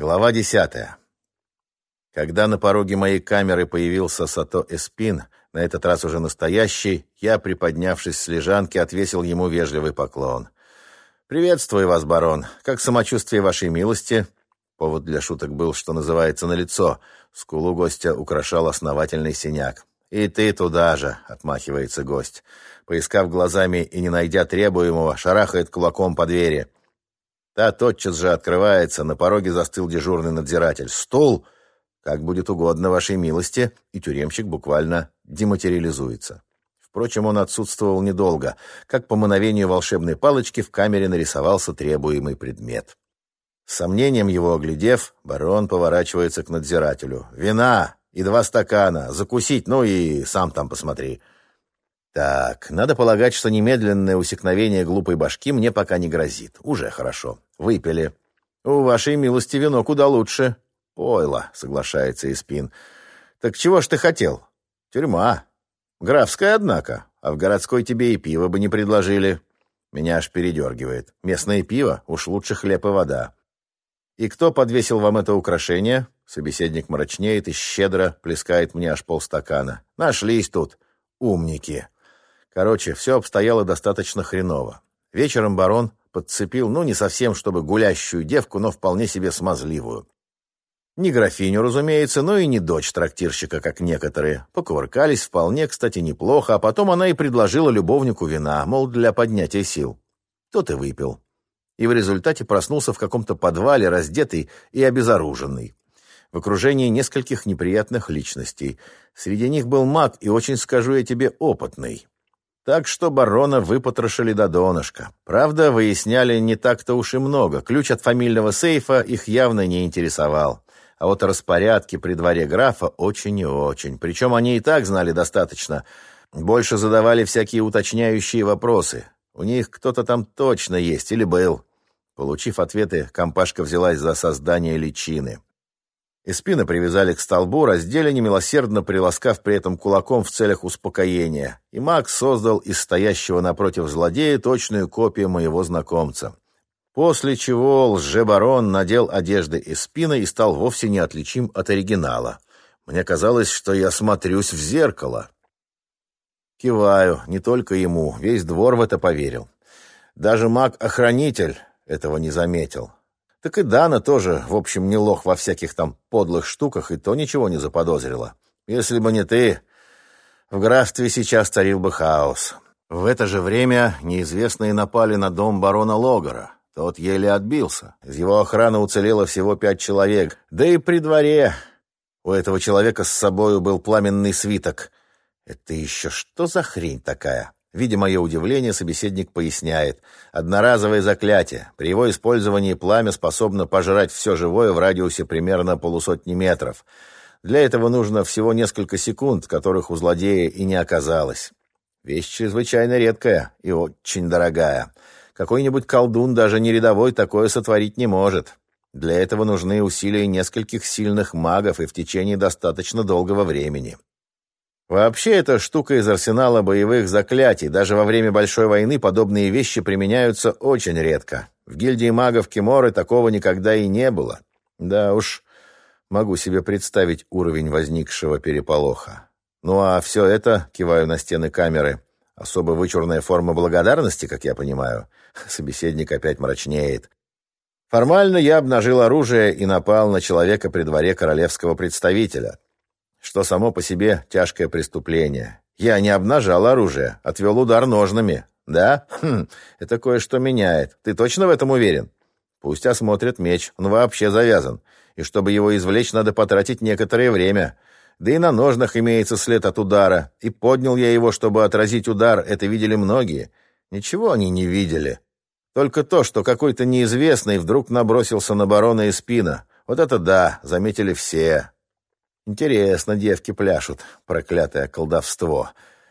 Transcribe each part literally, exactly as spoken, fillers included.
Глава десятая. Когда на пороге моей камеры появился Сато Эспин, на этот раз уже настоящий, я, приподнявшись с лежанки, отвесил ему вежливый поклон. «Приветствую вас, барон. Как самочувствие вашей милости?» Повод для шуток был, что называется, налицо. Скулу гостя украшал основательный синяк. «И ты туда же», — отмахивается гость. Поискав глазами и не найдя требуемого, шарахает кулаком по двери. Та тотчас же открывается, на пороге застыл дежурный надзиратель. «Стул! Как будет угодно вашей милости!» И тюремщик буквально дематериализуется. Впрочем, он отсутствовал недолго. Как по мановению волшебной палочки в камере нарисовался требуемый предмет. С сомнением его оглядев, барон поворачивается к надзирателю. «Вина и два стакана, закусить, ну и сам там посмотри». Так, надо полагать, что немедленное усекновение глупой башки мне пока не грозит. Уже хорошо. Выпили. У вашей милости вино куда лучше. Пойло, соглашается Эспин. Так чего ж ты хотел? Тюрьма. Графская, однако. А в городской тебе и пиво бы не предложили. Меня аж передергивает. Местное пиво уж лучше хлеб и вода. И кто подвесил вам это украшение? Собеседник мрачнеет и щедро плескает мне аж полстакана. Нашлись тут. Умники. Короче, все обстояло достаточно хреново. Вечером барон подцепил, ну, не совсем, чтобы гулящую девку, но вполне себе смазливую. Не графиню, разумеется, но и не дочь трактирщика, как некоторые. Покувыркались вполне, кстати, неплохо, а потом она и предложила любовнику вина, мол, для поднятия сил. Тот и выпил. И в результате проснулся в каком-то подвале, раздетый и обезоруженный. В окружении нескольких неприятных личностей. Среди них был маг и, очень скажу я тебе, опытный. Так что барона выпотрошили до донышка. Правда, выясняли не так-то уж и много. Ключ от фамильного сейфа их явно не интересовал. А вот распорядки при дворе графа очень и очень. Причем они и так знали достаточно. Больше задавали всякие уточняющие вопросы. У них кто-то там точно есть или был. Получив ответы, компашка взялась за создание личины. Эспина привязали к столбу, раздели, немилосердно приласкав при этом кулаком в целях успокоения, и маг создал из стоящего напротив злодея точную копию моего знакомца. После чего лжебарон надел одежды Эспина и стал вовсе неотличим от оригинала. Мне казалось, что я смотрюсь в зеркало. Киваю, не только ему, весь двор в это поверил. Даже маг-охранитель этого не заметил. Так и Дана тоже, в общем, не лох во всяких там подлых штуках, и то ничего не заподозрила. Если бы не ты, в графстве сейчас царил бы хаос. В это же время неизвестные напали на дом барона Логара. Тот еле отбился. Из его охраны уцелело всего пять человек. Да и при дворе у этого человека с собою был пламенный свиток. Это еще что за хрень такая? Видя мое удивление, собеседник поясняет. Одноразовое заклятие. При его использовании пламя способно пожрать все живое в радиусе примерно полусотни метров. Для этого нужно всего несколько секунд, которых у злодея и не оказалось. Вещь чрезвычайно редкая и очень дорогая. Какой-нибудь колдун, даже не рядовой, такое сотворить не может. Для этого нужны усилия нескольких сильных магов и в течение достаточно долгого времени. Вообще, эта штука из арсенала боевых заклятий. Даже во время Большой войны подобные вещи применяются очень редко. В гильдии магов Киморы такого никогда и не было. Да уж, могу себе представить уровень возникшего переполоха. Ну а все это, киваю на стены камеры, особо вычурная форма благодарности, как я понимаю. Собеседник опять мрачнеет. Формально я обнажил оружие и напал на человека при дворе королевского представителя, что само по себе тяжкое преступление. Я не обнажал оружие, отвел удар ножнами. Да? Хм, это кое-что меняет. Ты точно в этом уверен? Пусть осмотрят меч, он вообще завязан. И чтобы его извлечь, надо потратить некоторое время. Да и на ножнах имеется след от удара. И поднял я его, чтобы отразить удар. Это видели многие. Ничего они не видели. Только то, что какой-то неизвестный вдруг набросился на барона Эспина. Вот это да, заметили все. Интересно, девки пляшут, проклятое колдовство.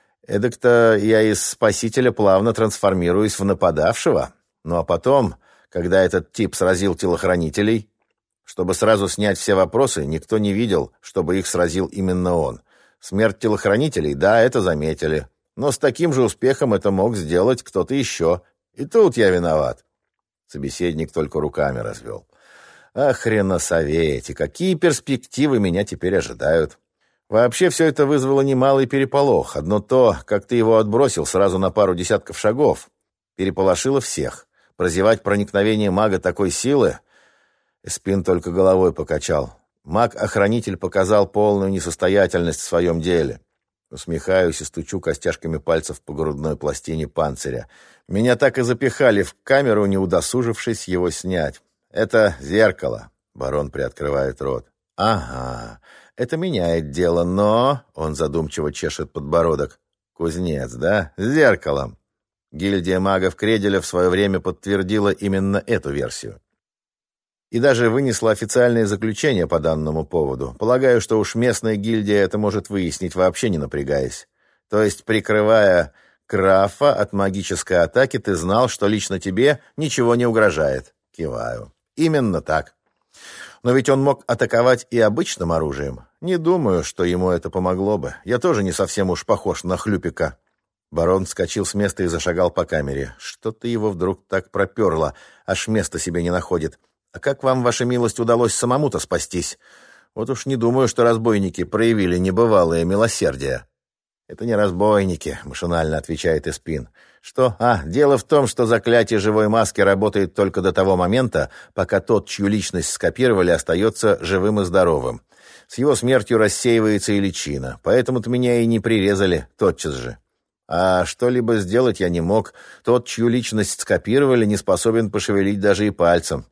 Эдак-то я из спасителя плавно трансформируюсь в нападавшего. Ну а потом, когда этот тип сразил телохранителей, чтобы сразу снять все вопросы, никто не видел, чтобы их сразил именно он. Смерть телохранителей, да, это заметили. Но с таким же успехом это мог сделать кто-то еще. И тут я виноват. Собеседник только руками развел. А хреносовете, какие перспективы меня теперь ожидают? Вообще все это вызвало немалый переполох. Одно то, как ты его отбросил сразу на пару десятков шагов, переполошило всех. Прозевать проникновение мага такой силы? Эспин только головой покачал. Маг-охранитель показал полную несостоятельность в своем деле. Усмехаюсь и стучу костяшками пальцев по грудной пластине панциря. Меня так и запихали в камеру, не удосужившись его снять. Это зеркало. Барон приоткрывает рот. Ага, это меняет дело, но... Он задумчиво чешет подбородок. Кузнец, да? С зеркалом. Гильдия магов Кределя в свое время подтвердила именно эту версию. И даже вынесла официальное заключение по данному поводу. Полагаю, что уж местная гильдия это может выяснить, вообще не напрягаясь. То есть, прикрывая Крафа от магической атаки, ты знал, что лично тебе ничего не угрожает. Киваю. Именно так. Но ведь он мог атаковать и обычным оружием. Не думаю, что ему это помогло бы. Я тоже не совсем уж похож на хлюпика. Барон вскочил с места и зашагал по камере. Что-то его вдруг так проперло, аж места себе не находит. А как вам, ваша милость, удалось самому-то спастись? Вот уж не думаю, что разбойники проявили небывалое милосердие. Это не разбойники, машинально отвечает Эспин. Что? А, дело в том, что заклятие живой маски работает только до того момента, пока тот, чью личность скопировали, остается живым и здоровым. С его смертью рассеивается и личина, поэтому-то меня и не прирезали тотчас же. А что-либо сделать я не мог. Тот, чью личность скопировали, не способен пошевелить даже и пальцем.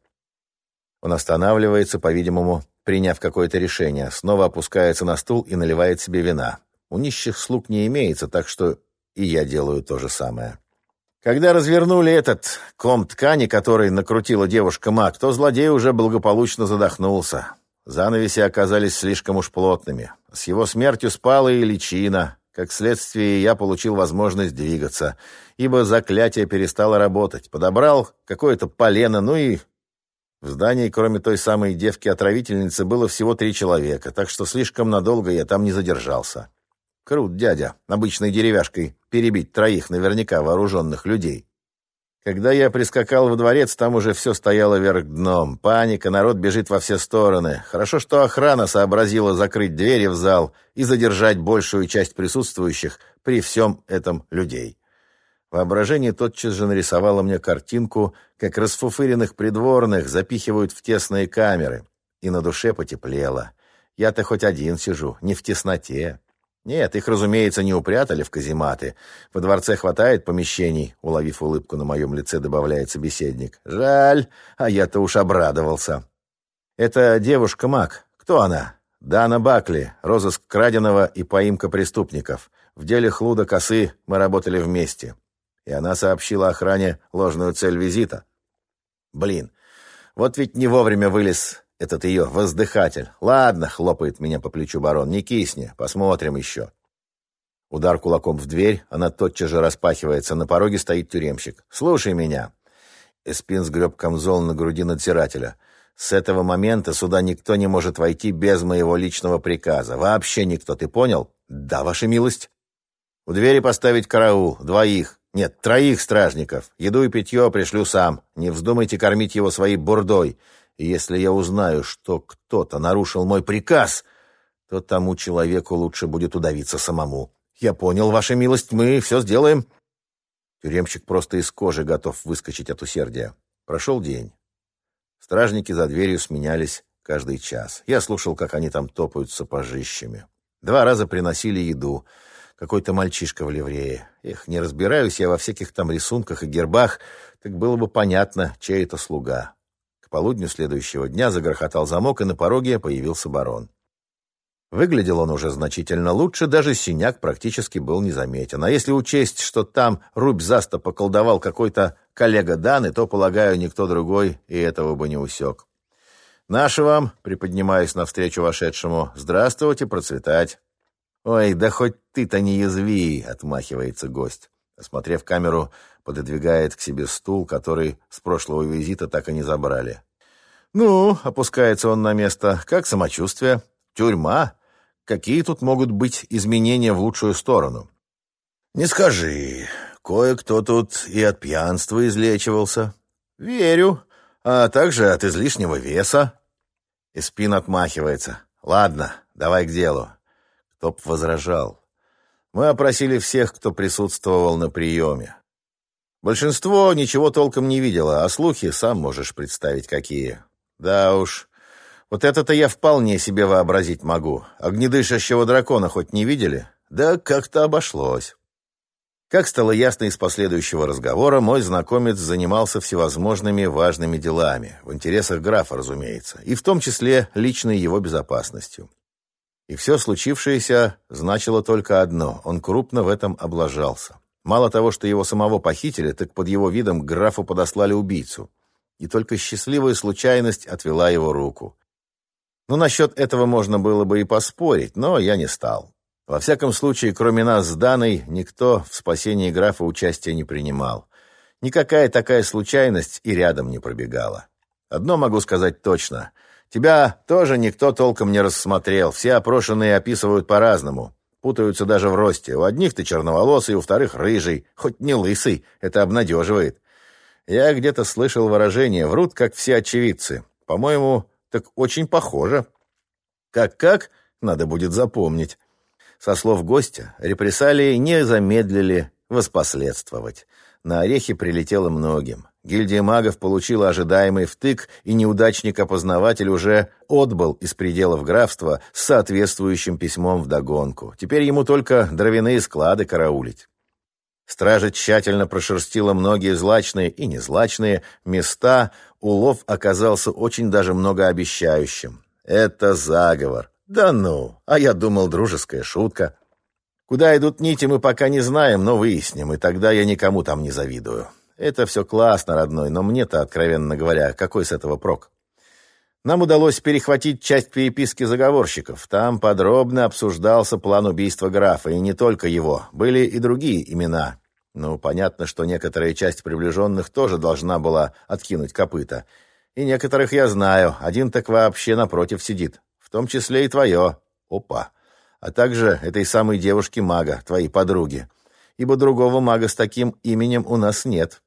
Он останавливается, по-видимому, приняв какое-то решение, снова опускается на стул и наливает себе вина. У нищих слуг не имеется, так что и я делаю то же самое. Когда развернули этот ком ткани, который накрутила девушка-маг, то злодей уже благополучно задохнулся. Занавеси оказались слишком уж плотными. С его смертью спала и личина. Как следствие, я получил возможность двигаться, ибо заклятие перестало работать. Подобрал какое-то полено, ну и... В здании, кроме той самой девки-отравительницы, было всего три человека, так что слишком надолго я там не задержался. Крут, дядя, обычной деревяшкой перебить троих наверняка вооруженных людей. Когда я прискакал во дворец, там уже все стояло вверх дном. Паника, народ бежит во все стороны. Хорошо, что охрана сообразила закрыть двери в зал и задержать большую часть присутствующих, при всем этом людей. Воображение тотчас же нарисовало мне картинку, как расфуфыренных придворных запихивают в тесные камеры. И на душе потеплело. Я-то хоть один сижу, не в тесноте. Нет, их, разумеется, не упрятали в казематы. Во дворце хватает помещений, уловив улыбку на моем лице, добавляет собеседник. Жаль, а я-то уж обрадовался. Это девушка-маг. Кто она? Дана Бакли, розыск краденого и поимка преступников. В деле Хлуда Косы мы работали вместе. И она сообщила охране ложную цель визита. Блин, вот ведь не вовремя вылез этот ее воздыхатель. Ладно, хлопает меня по плечу барон, не кисни, посмотрим еще. Удар кулаком в дверь, она тотчас же распахивается, на пороге стоит тюремщик. Слушай меня. Эспин сгреб камзол на груди надзирателя. С этого момента сюда никто не может войти без моего личного приказа. Вообще никто, ты понял? Да, ваша милость. У двери поставить караул, двоих. Нет, троих стражников. Еду и питье пришлю сам. Не вздумайте кормить его своей бурдой. И если я узнаю, что кто-то нарушил мой приказ, то тому человеку лучше будет удавиться самому. Я понял, ваша милость, мы все сделаем. Тюремщик просто из кожи готов выскочить от усердия. Прошел день. Стражники за дверью сменялись каждый час. Я слушал, как они там топают сапожищами. Два раза приносили еду. Какой-то мальчишка в ливрее. Эх, не разбираюсь я во всяких там рисунках и гербах, так было бы понятно, чей это слуга. К полудню следующего дня загрохотал замок, и на пороге появился барон. Выглядел он уже значительно лучше, даже синяк практически был незаметен. А если учесть, что там рубь заста поколдовал какой-то коллега Даны, то, полагаю, никто другой и этого бы не усек. «Наше вам», — приподнимаясь навстречу вошедшему, — «здравствуйте, процветать». «Ой, да хоть ты-то не язви», — отмахивается гость. Осмотрев камеру, пододвигает к себе стул, который с прошлого визита так и не забрали. «Ну», — опускается он на место, — «как самочувствие? Тюрьма? Какие тут могут быть изменения в лучшую сторону?» «Не скажи. Кое-кто тут и от пьянства излечивался». «Верю. а также от излишнего веса. Эспин отмахивается. Ладно, давай к делу. Кто-б возражал. Мы опросили всех, кто присутствовал на приеме. Большинство ничего толком не видело, а слухи сам можешь представить какие. Да уж, вот это-то я вполне себе вообразить могу. Огнедышащего дракона хоть не видели? Да как-то обошлось. Как стало ясно из последующего разговора, мой знакомец занимался всевозможными важными делами, в интересах графа, разумеется, и в том числе личной его безопасностью. И все случившееся значило только одно — он крупно в этом облажался. Мало того, что его самого похитили, так под его видом к графу подослали убийцу. И только счастливая случайность отвела его руку. Ну, насчет этого можно было бы и поспорить, но я не стал. Во всяком случае, кроме нас с Даной, никто в спасении графа участия не принимал. Никакая такая случайность и рядом не пробегала. Одно могу сказать точно. Тебя тоже никто толком не рассмотрел. Все опрошенные описывают по-разному. Путаются даже в росте. У одних ты черноволосый, у вторых рыжий. Хоть не лысый, это обнадеживает. Я где-то слышал выражение «врут, как все очевидцы». По-моему, так очень похоже. Как-как? Надо будет запомнить. Со слов гостя, репрессалии не замедлили воспоследствовать. На орехи прилетело многим. Гильдия магов получила ожидаемый втык, и неудачник-опознаватель уже отбыл из пределов графства с соответствующим письмом вдогонку. Теперь ему только дровяные склады караулить. Стража тщательно прошерстила многие злачные и незлачные места. Улов оказался очень даже многообещающим. Это заговор. Да ну, а я думал, дружеская шутка. Куда идут нити, мы пока не знаем, но выясним, и тогда я никому там не завидую. Это все классно, родной, но мне-то, откровенно говоря, какой с этого прок? Нам удалось перехватить часть переписки заговорщиков. Там подробно обсуждался план убийства графа, и не только его. Были и другие имена. Ну, понятно, что некоторая часть приближенных тоже должна была откинуть копыта. И некоторых я знаю, один так вообще напротив сидит. В том числе и твое. Опа. А также этой самой девушки-мага, твоей подруги. Ибо другого мага с таким именем у нас нет.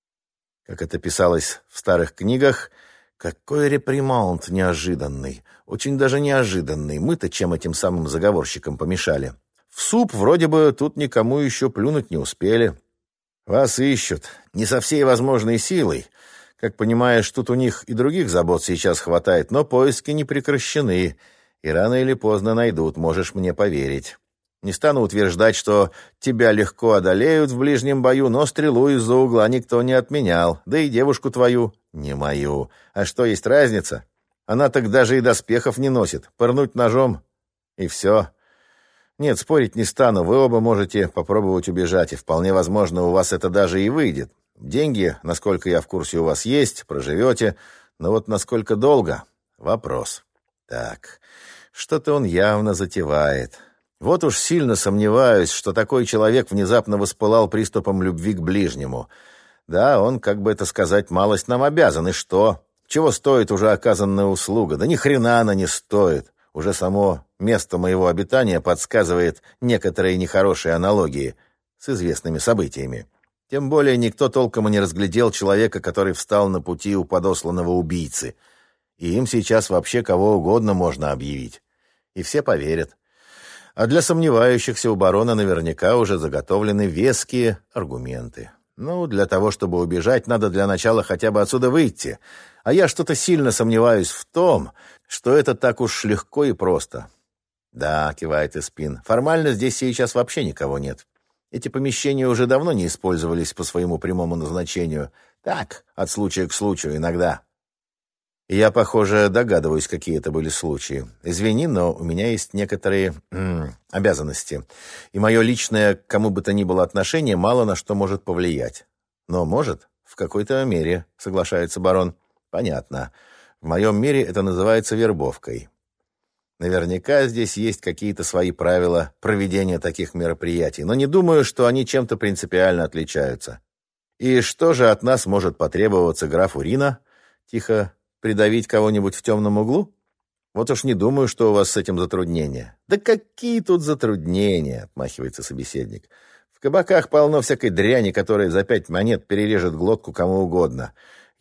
Как это писалось в старых книгах, какой реприманд неожиданный. Очень даже неожиданный. Мы-то чем этим самым заговорщикам помешали? В суп вроде бы тут никому еще плюнуть не успели. Вас ищут. Не со всей возможной силой. Как понимаешь, тут у них и других забот сейчас хватает, но поиски не прекращены, и рано или поздно найдут, можешь мне поверить. Не стану утверждать, что тебя легко одолеют в ближнем бою, но стрелу из-за угла никто не отменял, да и девушку твою не мою. А что, есть разница? Она так даже и доспехов не носит, пырнуть ножом, и все. Нет, спорить не стану, вы оба можете попробовать убежать, и вполне возможно, у вас это даже и выйдет. Деньги, насколько я в курсе, у вас есть, проживете, но вот насколько долго — вопрос. Так, что-то он явно затевает. Вот уж сильно сомневаюсь, что такой человек внезапно воспылал приступом любви к ближнему. Да, он, как бы это сказать, малость нам обязан, и что? Чего стоит уже оказанная услуга? Да ни хрена она не стоит. Уже само место моего обитания подсказывает некоторые нехорошие аналогии с известными событиями. Тем более никто толком и не разглядел человека, который встал на пути у подосланного убийцы. И им сейчас вообще кого угодно можно объявить. И все поверят. А для сомневающихся у барона наверняка уже заготовлены веские аргументы. Ну, для того, чтобы убежать, надо для начала хотя бы отсюда выйти. А я что-то сильно сомневаюсь в том, что это так уж легко и просто. Да, кивает Эспин, формально здесь сейчас вообще никого нет. Эти помещения уже давно не использовались по своему прямому назначению. Так, от случая к случаю иногда. И я, похоже, догадываюсь, какие это были случаи. Извини, но у меня есть некоторые м, обязанности. И мое личное, к кому бы то ни было отношение, мало на что может повлиять. Но может, в какой-то мере, соглашается барон. Понятно. В моем мире это называется вербовкой. Наверняка здесь есть какие-то свои правила проведения таких мероприятий, но не думаю, что они чем-то принципиально отличаются. И что же от нас может потребоваться графу Рина? Тихо придавить кого-нибудь в темном углу? Вот уж не думаю, что у вас с этим затруднения. Да какие тут затруднения, отмахивается собеседник. В кабаках полно всякой дряни, которая за пять монет перережет глотку кому угодно.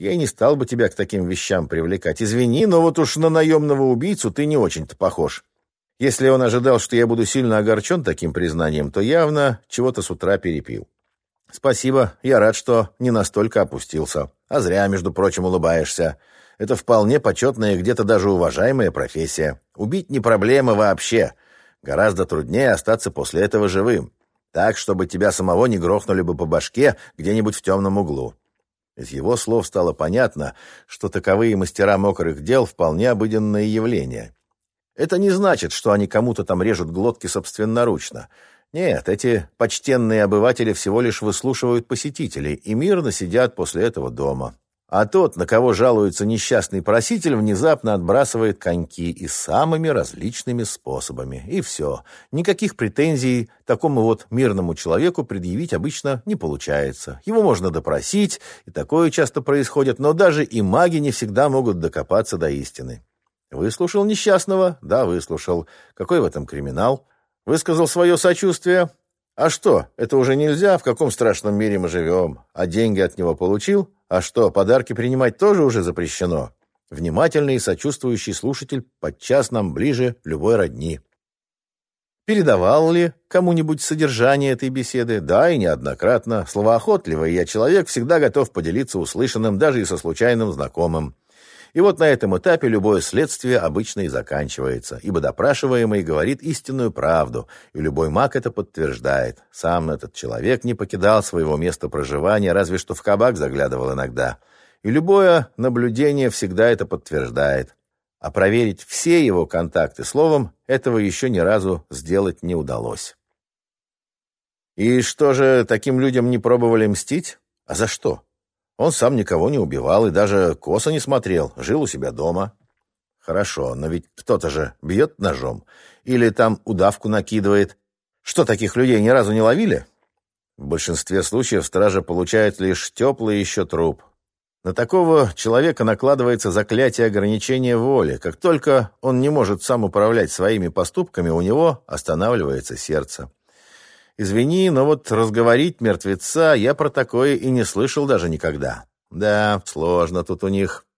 я и не стал бы тебя к таким вещам привлекать. Извини, но вот уж на наемного убийцу ты не очень-то похож. Если он ожидал, что я буду сильно огорчен таким признанием, то явно чего-то с утра перепил. Спасибо, я рад, что не настолько опустился. А зря, между прочим, улыбаешься. Это вполне почетная и где-то даже уважаемая профессия. Убить не проблема вообще. Гораздо труднее остаться после этого живым. Так, чтобы тебя самого не грохнули бы по башке где-нибудь в темном углу. Из его слов стало понятно, что таковые мастера мокрых дел вполне обыденное явление. Это не значит, что они кому-то там режут глотки собственноручно. Нет, эти почтенные обыватели всего лишь выслушивают посетителей и мирно сидят после этого дома. А тот, на кого жалуется несчастный проситель, внезапно отбрасывает коньки и самыми различными способами. И все. Никаких претензий такому вот мирному человеку предъявить обычно не получается. Его можно допросить, и такое часто происходит, но даже и маги не всегда могут докопаться до истины. Выслушал несчастного? Да, выслушал. Какой в этом криминал? Высказал свое сочувствие? А что, это уже нельзя? В каком страшном мире мы живем? А деньги от него получил? А что, подарки принимать тоже уже запрещено? Внимательный и сочувствующий слушатель подчас нам ближе любой родни. Передавал ли кому-нибудь содержание этой беседы? Да, и неоднократно. Словоохотливый я человек, всегда готов поделиться услышанным, даже и со случайным знакомым. И вот на этом этапе любое следствие обычно и заканчивается, ибо допрашиваемый говорит истинную правду, и любой маг это подтверждает. Сам этот человек не покидал своего места проживания, разве что в кабак заглядывал иногда. И любое наблюдение всегда это подтверждает. А проверить все его контакты словом этого еще ни разу сделать не удалось. И что же, таким людям не пробовали мстить? А за что? Он сам никого не убивал и даже косо не смотрел, жил у себя дома. Хорошо, но ведь кто-то же бьет ножом или там удавку накидывает. Что, таких людей ни разу не ловили? В большинстве случаев стража получает лишь теплый еще труп. На такого человека накладывается заклятие ограничения воли. Как только он не может сам управлять своими поступками, у него останавливается сердце. Извини, но вот разговорить мертвеца я про такое и не слышал даже никогда. Да, сложно тут у них.